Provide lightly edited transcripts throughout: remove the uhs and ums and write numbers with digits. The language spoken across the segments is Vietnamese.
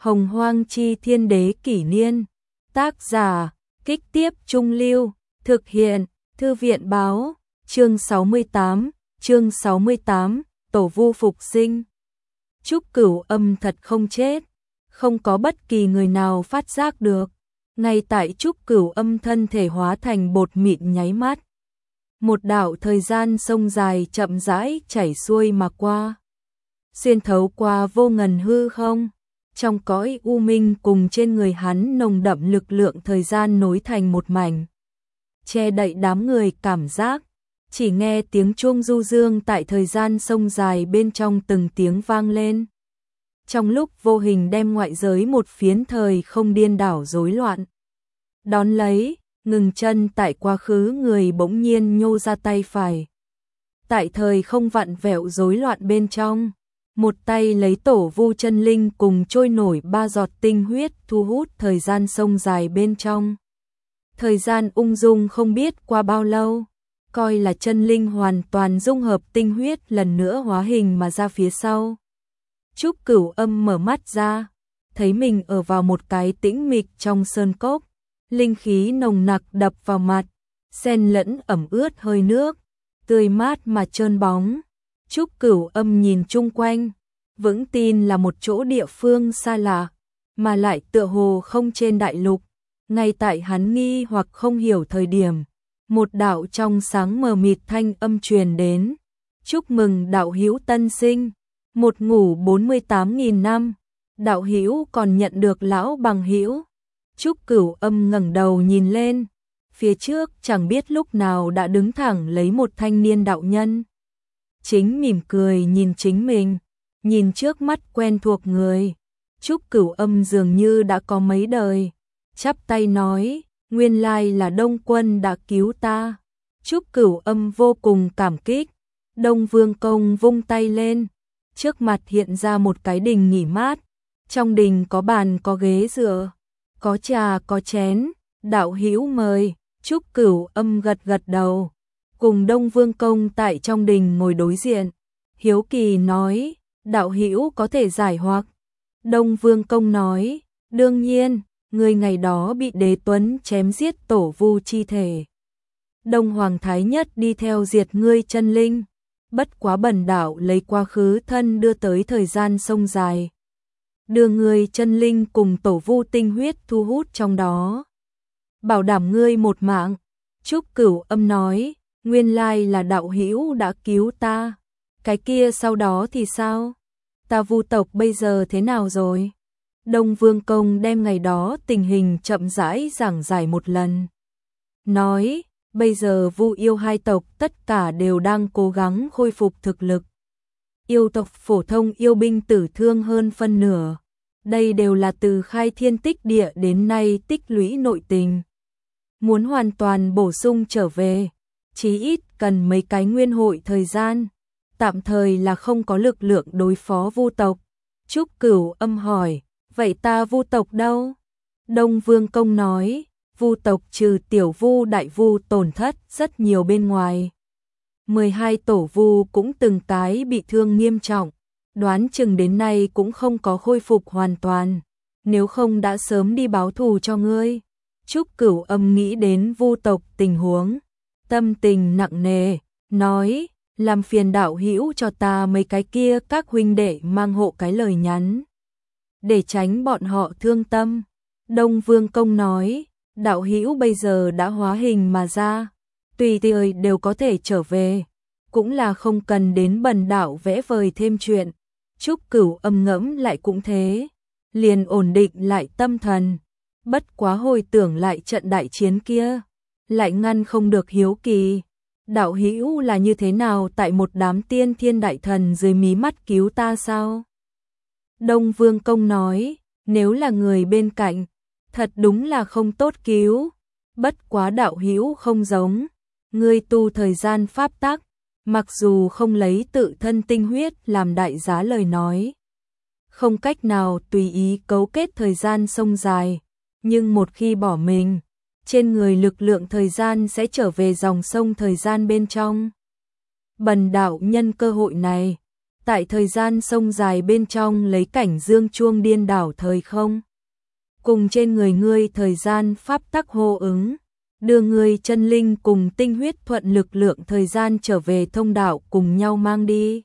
Hồng Hoang Chi Thiên Đế Kỷ Niên. Tác giả, Kích Tiếp Trung Lưu. Thực hiện, Thư viện Báo. Chương 68, Tổ Vu phục sinh. Trúc Cửu Âm thật không chết, không có bất kỳ người nào phát giác được. Ngay tại Trúc Cửu Âm thân thể hóa thành bột mịn nháy mắt, một đạo thời gian sông dài chậm rãi chảy xuôi mà qua, xuyên thấu qua vô ngần hư không. Trong cõi u minh cùng trên người hắn nồng đậm lực lượng thời gian nối thành một mảnh, che đậy đám người cảm giác. Chỉ nghe tiếng chuông du dương tại thời gian sông dài bên trong từng tiếng vang lên, trong lúc vô hình đem ngoại giới một phiến thời không điên đảo rối loạn. Đón lấy, ngừng chân tại quá khứ người bỗng nhiên nhô ra tay phải. Tại thời không vặn vẹo rối loạn bên trong, một tay lấy tổ vu chân linh cùng trôi nổi 3 giọt tinh huyết thu hút thời gian sông dài bên trong. Thời gian ung dung không biết qua bao lâu, coi là chân linh hoàn toàn dung hợp tinh huyết lần nữa hóa hình mà ra phía sau. Trúc Cửu Âm mở mắt ra, thấy mình ở vào một cái tĩnh mịch trong sơn cốc, linh khí nồng nặc đập vào mặt, xen lẫn ẩm ướt hơi nước, tươi mát mà trơn bóng. Trúc Cửu Âm nhìn chung quanh, vững tin là một chỗ địa phương xa lạ, mà lại tựa hồ không trên đại lục. Ngay tại hắn nghi hoặc không hiểu thời điểm, một đạo trong sáng mờ mịt thanh âm truyền đến. Chúc mừng đạo hữu tân sinh, một ngủ 48.000 năm, đạo hữu còn nhận được lão bằng hữu. Trúc Cửu Âm ngẩng đầu nhìn lên, phía trước chẳng biết lúc nào đã đứng thẳng lấy một thanh niên đạo nhân. Chính mỉm cười nhìn chính mình, nhìn trước mắt quen thuộc người. Trúc Cửu Âm dường như đã có mấy đời, chắp tay nói, nguyên lai là Đông Quân đã cứu ta. Trúc Cửu Âm vô cùng cảm kích. Đông Vương Công vung tay lên, trước mặt hiện ra một cái đình nghỉ mát. Trong đình có bàn có ghế dựa, có trà có chén, đạo hữu mời. Trúc Cửu Âm gật gật đầu, cùng Đông Vương Công tại trong đình ngồi đối diện. Hiếu kỳ nói, đạo hữu có thể giải hoặc. Đông Vương Công nói, đương nhiên, người ngày đó bị Đế Tuấn chém giết tổ vu chi thể. Đông Hoàng Thái Nhất đi theo diệt ngươi chân linh, bất quá bần đạo lấy quá khứ thân đưa tới thời gian sông dài, đưa ngươi chân linh cùng tổ vu tinh huyết thu hút trong đó, bảo đảm ngươi một mạng. Trúc Cửu Âm nói, nguyên lai là đạo hữu đã cứu ta, cái kia sau đó thì sao? Ta Vu tộc bây giờ thế nào rồi? Đông Vương Công đem ngày đó tình hình chậm rãi giảng giải một lần. Nói, bây giờ Vu yêu hai tộc tất cả đều đang cố gắng khôi phục thực lực. Yêu tộc phổ thông yêu binh tử thương hơn phân nửa. Đây đều là từ khai thiên tích địa đến nay tích lũy nội tình. Muốn hoàn toàn bổ sung trở về, chí ít cần mấy cái nguyên hội thời gian. Tạm thời là không có lực lượng đối phó Vu tộc. Trúc Cửu Âm hỏi, vậy ta Vu tộc đâu? Đông Vương Công nói, Vu tộc trừ tiểu Vu đại Vu tổn thất rất nhiều bên ngoài. 12 tổ Vu cũng từng cái bị thương nghiêm trọng, đoán chừng đến nay cũng không có khôi phục hoàn toàn, nếu không đã sớm đi báo thù cho ngươi. Trúc Cửu Âm nghĩ đến Vu tộc tình huống, tâm tình nặng nề, nói, làm phiền đạo hữu cho ta mấy cái kia các huynh đệ mang hộ cái lời nhắn, để tránh bọn họ thương tâm. Đông Vương Công nói, đạo hữu bây giờ đã hóa hình mà ra, tùy thời đều có thể trở về, cũng là không cần đến bần đạo vẽ vời thêm chuyện. Trúc Cửu Âm ngẫm lại cũng thế, liền ổn định lại tâm thần, bất quá hồi tưởng lại trận đại chiến kia, lại ngăn không được hiếu kỳ. Đạo hữu là như thế nào tại một đám tiên thiên đại thần dưới mí mắt cứu ta sao? Đông Vương Công nói, nếu là người bên cạnh, thật đúng là không tốt cứu, bất quá đạo hữu không giống, ngươi tu thời gian pháp tắc, mặc dù không lấy tự thân tinh huyết làm đại giá lời nói, không cách nào tùy ý cấu kết thời gian sông dài, nhưng một khi bỏ mình, trên người lực lượng thời gian sẽ trở về dòng sông thời gian bên trong. Bần đạo nhân cơ hội này, tại thời gian sông dài bên trong lấy cảnh dương chuông điên đảo thời không. Cùng trên người ngươi thời gian pháp tắc hô ứng, đưa ngươi chân linh cùng tinh huyết thuận lực lượng thời gian trở về thông đạo cùng nhau mang đi.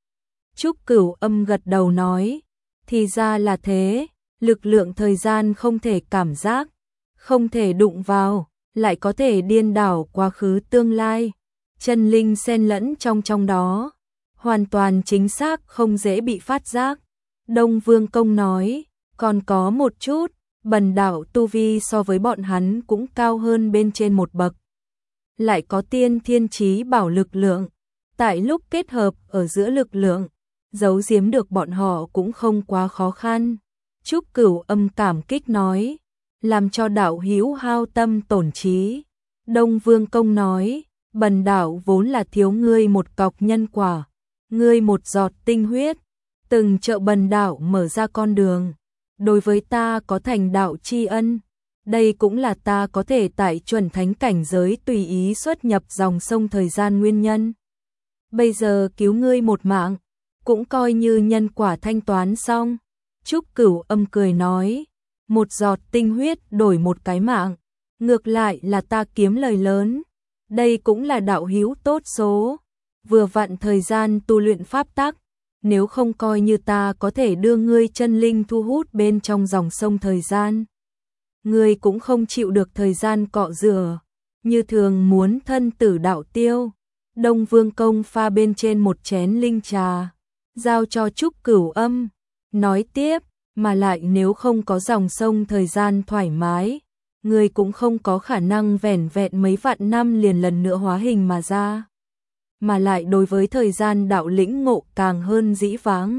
Trúc Cửu Âm gật đầu nói, thì ra là thế, lực lượng thời gian không thể cảm giác, không thể đụng vào, lại có thể điên đảo quá khứ tương lai, chân linh xen lẫn trong đó, hoàn toàn chính xác không dễ bị phát giác. Đông Vương Công nói, còn có một chút, bần đạo tu vi so với bọn hắn cũng cao hơn bên trên một bậc. Lại có tiên thiên chí bảo lực lượng, tại lúc kết hợp ở giữa lực lượng, giấu giếm được bọn họ cũng không quá khó khăn. Trúc Cửu Âm cảm kích nói, làm cho đạo hữu hao tâm tổn trí. Đông Vương Công nói, bần đạo vốn là thiếu ngươi một cọc nhân quả, ngươi một giọt tinh huyết, từng trợ bần đạo mở ra con đường. Đối với ta có thành đạo tri ân, đây cũng là ta có thể tại chuẩn thánh cảnh giới tùy ý xuất nhập dòng sông thời gian nguyên nhân. Bây giờ cứu ngươi một mạng, cũng coi như nhân quả thanh toán xong. Trúc Cửu Âm cười nói, một giọt tinh huyết đổi một cái mạng, ngược lại là ta kiếm lời lớn. Đây cũng là đạo hữu tốt số, vừa vặn thời gian tu luyện pháp tắc, nếu không coi như ta có thể đưa ngươi chân linh thu hút bên trong dòng sông thời gian. Ngươi cũng không chịu được thời gian cọ rửa, như thường muốn thân tử đạo tiêu. Đông Vương Công pha bên trên một chén linh trà, giao cho Trúc Cửu Âm, nói tiếp, mà lại nếu không có dòng sông thời gian thoải mái, ngươi cũng không có khả năng vẻn vẹn mấy vạn năm liền lần nữa hóa hình mà ra. Mà lại đối với thời gian đạo lĩnh ngộ càng hơn dĩ vãng.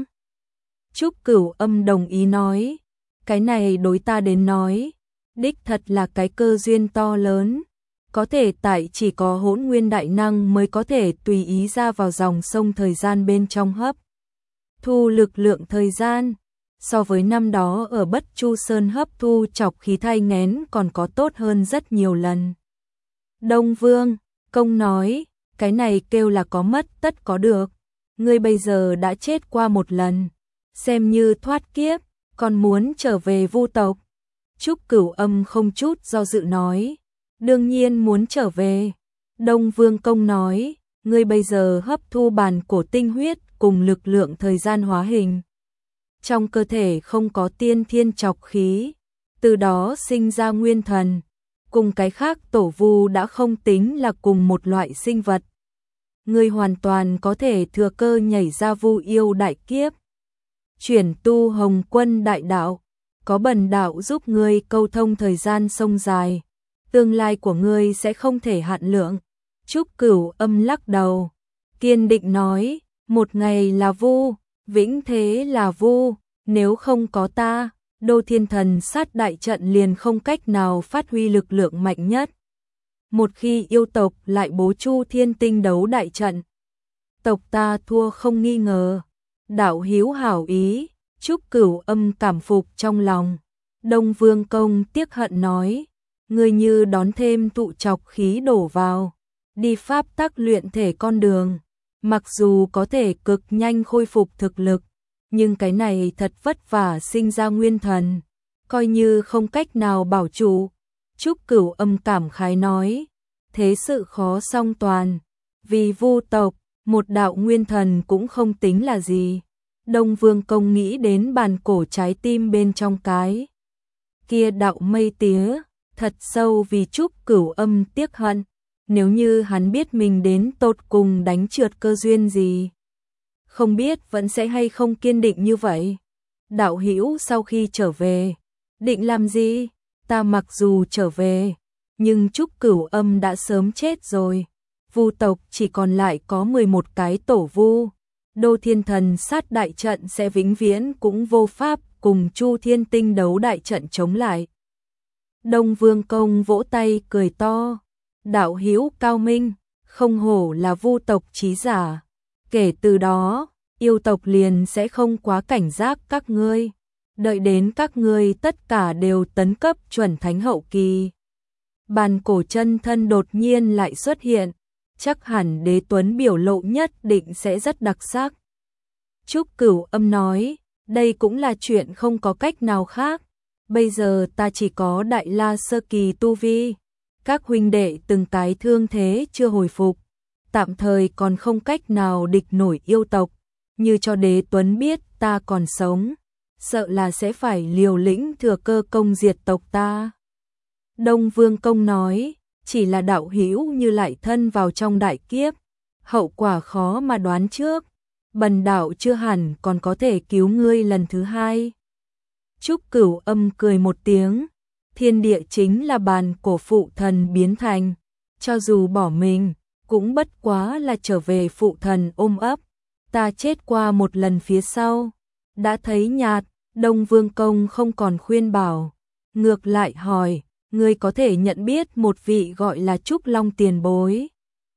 Trúc Cửu Âm đồng ý nói, cái này đối ta đến nói, đích thật là cái cơ duyên to lớn, có thể tại chỉ có Hỗn Nguyên đại năng mới có thể tùy ý ra vào dòng sông thời gian bên trong hấp thu lực lượng thời gian, so với năm đó ở Bất Chu Sơn hấp thu chọc khí thai nghén còn có tốt hơn rất nhiều lần. Đông Vương Công nói, cái này kêu là có mất tất có được, ngươi bây giờ đã chết qua một lần, xem như thoát kiếp, còn muốn trở về Vu tộc. Trúc Cửu Âm không chút do dự nói, đương nhiên muốn trở về. Đông Vương Công nói, ngươi bây giờ hấp thu bản cổ tinh huyết cùng lực lượng thời gian hóa hình. Trong cơ thể không có tiên thiên chọc khí, từ đó sinh ra nguyên thần, cùng cái khác tổ vu đã không tính là cùng một loại sinh vật. Ngươi hoàn toàn có thể thừa cơ nhảy ra Vu yêu đại kiếp, chuyển tu Hồng Quân đại đạo, có bần đạo giúp ngươi câu thông thời gian sông dài, tương lai của ngươi sẽ không thể hạn lượng. Trúc Cửu Âm lắc đầu, kiên định nói, một ngày là Vu, vĩnh thế là Vu, nếu không có ta, Đô Thiên Thần Sát đại trận liền không cách nào phát huy lực lượng mạnh nhất. Một khi yêu tộc lại bố Chu Thiên Tinh đấu đại trận, tộc ta thua không nghi ngờ. Đạo hữu hảo ý, Trúc Cửu Âm cảm phục trong lòng. Đông Vương Công tiếc hận nói, ngươi như đón thêm tụ chọc khí đổ vào, đi pháp tắc luyện thể con đường, mặc dù có thể cực nhanh khôi phục thực lực, nhưng cái này thật vất vả sinh ra nguyên thần, coi như không cách nào bảo trụ. Trúc Cửu Âm cảm khái nói, thế sự khó song toàn, vì Vu tộc, một đạo nguyên thần cũng không tính là gì. Đông Vương Công nghĩ đến bàn cổ trái tim bên trong cái kia đạo mây tía, thật sâu vì Trúc Cửu Âm tiếc hận, nếu như hắn biết mình đến tột cùng đánh trượt cơ duyên gì, không biết vẫn sẽ hay không kiên định như vậy. Đạo hữu sau khi trở về, định làm gì? Ta mặc dù trở về, nhưng Trúc Cửu Âm đã sớm chết rồi. Vu tộc chỉ còn lại có 11 cái tổ vu, Đô Thiên Thần Sát đại trận sẽ vĩnh viễn cũng vô pháp cùng Chu Thiên Tinh đấu đại trận chống lại. Đông Vương Công vỗ tay cười to, đạo hữu cao minh, không hổ là Vu tộc chí giả. Kể từ đó, yêu tộc liền sẽ không quá cảnh giác các ngươi, đợi đến các ngươi tất cả đều tấn cấp chuẩn thánh hậu kỳ. Bàn cổ chân thân đột nhiên lại xuất hiện, chắc hẳn Đế Tuấn biểu lộ nhất định sẽ rất đặc sắc. Trúc Cửu Âm nói, đây cũng là chuyện không có cách nào khác. Bây giờ ta chỉ có đại la sơ kỳ tu vi. Các huynh đệ từng cái thương thế chưa hồi phục. Tạm thời còn không cách nào địch nổi yêu tộc. Như cho Đế Tuấn biết ta còn sống, sợ là sẽ phải liều lĩnh thừa cơ công diệt tộc ta. Đông Vương Công nói, chỉ là đạo hữu như lại thân vào trong đại kiếp. Hậu quả khó mà đoán trước. Bần đạo chưa hẳn còn có thể cứu ngươi lần thứ hai. Trúc Cửu Âm cười một tiếng, thiên địa chính là bàn cổ phụ thần biến thành, cho dù bỏ mình, cũng bất quá là trở về phụ thần ôm ấp. Ta chết qua một lần phía sau, đã thấy nhạt. Đông Vương Công không còn khuyên bảo, ngược lại hỏi, ngươi có thể nhận biết một vị gọi là Trúc Long tiền bối.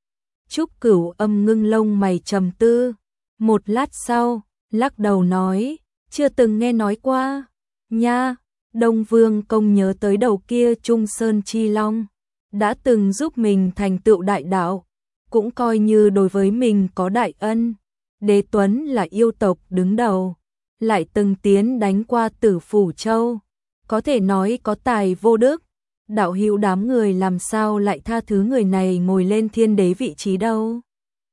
Trúc Cửu Âm ngưng lông mày trầm tư, một lát sau, lắc đầu nói, chưa từng nghe nói qua. Nha, Đông Vương Công nhớ tới đầu kia Trung Sơn Chi Long, đã từng giúp mình thành tựu đại đạo, cũng coi như đối với mình có đại ân. Đế Tuấn là yêu tộc đứng đầu, lại từng tiến đánh qua Tử Phủ Châu, có thể nói có tài vô đức. Đạo hữu đám người làm sao lại tha thứ người này ngồi lên thiên đế vị trí đâu.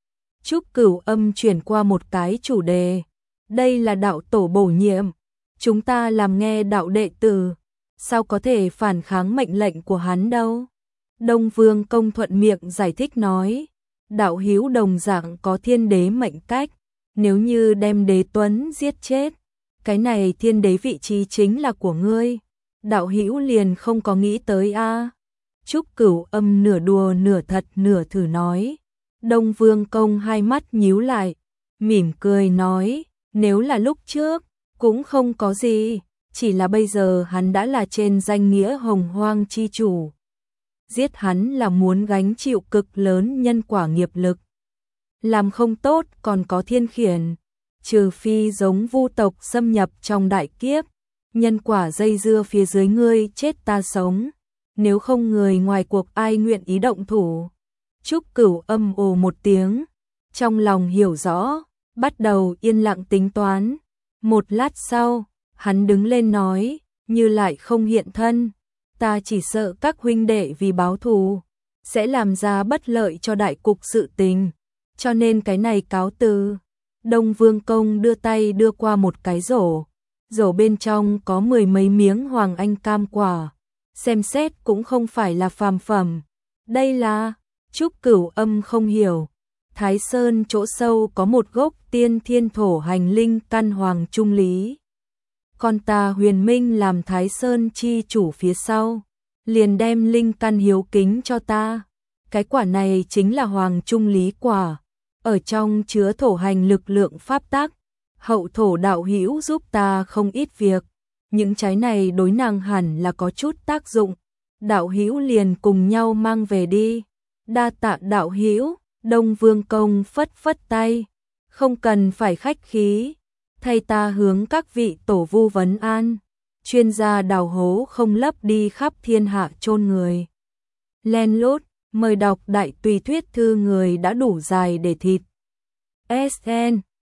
Trúc Cửu Âm chuyển qua một cái chủ đề, đây là đạo tổ bổ nhiệm, chúng ta làm nghe đạo đệ tử, sao có thể phản kháng mệnh lệnh của hắn đâu. Đông Vương Công thuận miệng giải thích nói, đạo hữu đồng dạng có thiên đế mệnh cách, nếu như đem Đế Tuấn giết chết, cái này thiên đế vị trí chính là của ngươi. Đạo hữu liền không có nghĩ tới a. Trúc Cửu Âm nửa đùa nửa thật nửa thử nói. Đông Vương Công hai mắt nhíu lại, mỉm cười nói, nếu là lúc trước, cũng không có gì, chỉ là bây giờ hắn đã là trên danh nghĩa Hồng Hoang chi chủ. Giết hắn là muốn gánh chịu cực lớn nhân quả nghiệp lực. Làm không tốt còn có thiên khiển, trừ phi giống Vu tộc xâm nhập trong đại kiếp, nhân quả dây dưa phía dưới ngươi chết ta sống, nếu không người ngoài cuộc ai nguyện ý động thủ. Trúc Cửu Âm ồ một tiếng, trong lòng hiểu rõ, bắt đầu yên lặng tính toán. Một lát sau, hắn đứng lên nói, như lại không hiện thân, ta chỉ sợ các huynh đệ vì báo thù, sẽ làm ra bất lợi cho đại cục sự tình, cho nên cái này cáo từ. Đông Vương Công đưa tay đưa qua một cái rổ, rổ bên trong có 10 mấy miếng hoàng anh cam quả, xem xét cũng không phải là phàm phẩm. Đây là, Trúc Cửu Âm không hiểu, Thái Sơn chỗ sâu có một gốc tiên thiên thổ hành linh căn hoàng trung lý. Con ta Huyền Minh làm Thái Sơn chi chủ phía sau, liền đem linh căn hiếu kính cho ta. Cái quả này chính là hoàng trung lý quả, ở trong chứa thổ hành lực lượng pháp tắc. Hậu thổ đạo hữu giúp ta không ít việc, những trái này đối nàng hẳn là có chút tác dụng. Đạo hữu liền cùng nhau mang về đi. Đa tạ đạo hữu. Đông Vương Công phất phất tay, không cần phải khách khí, thay ta hướng các vị tổ vu vấn an. Chuyên gia đào hố không lấp đi khắp thiên hạ chôn người. Len lút, mời đọc đại tùy thuyết thư người đã đủ dài để thịt. SN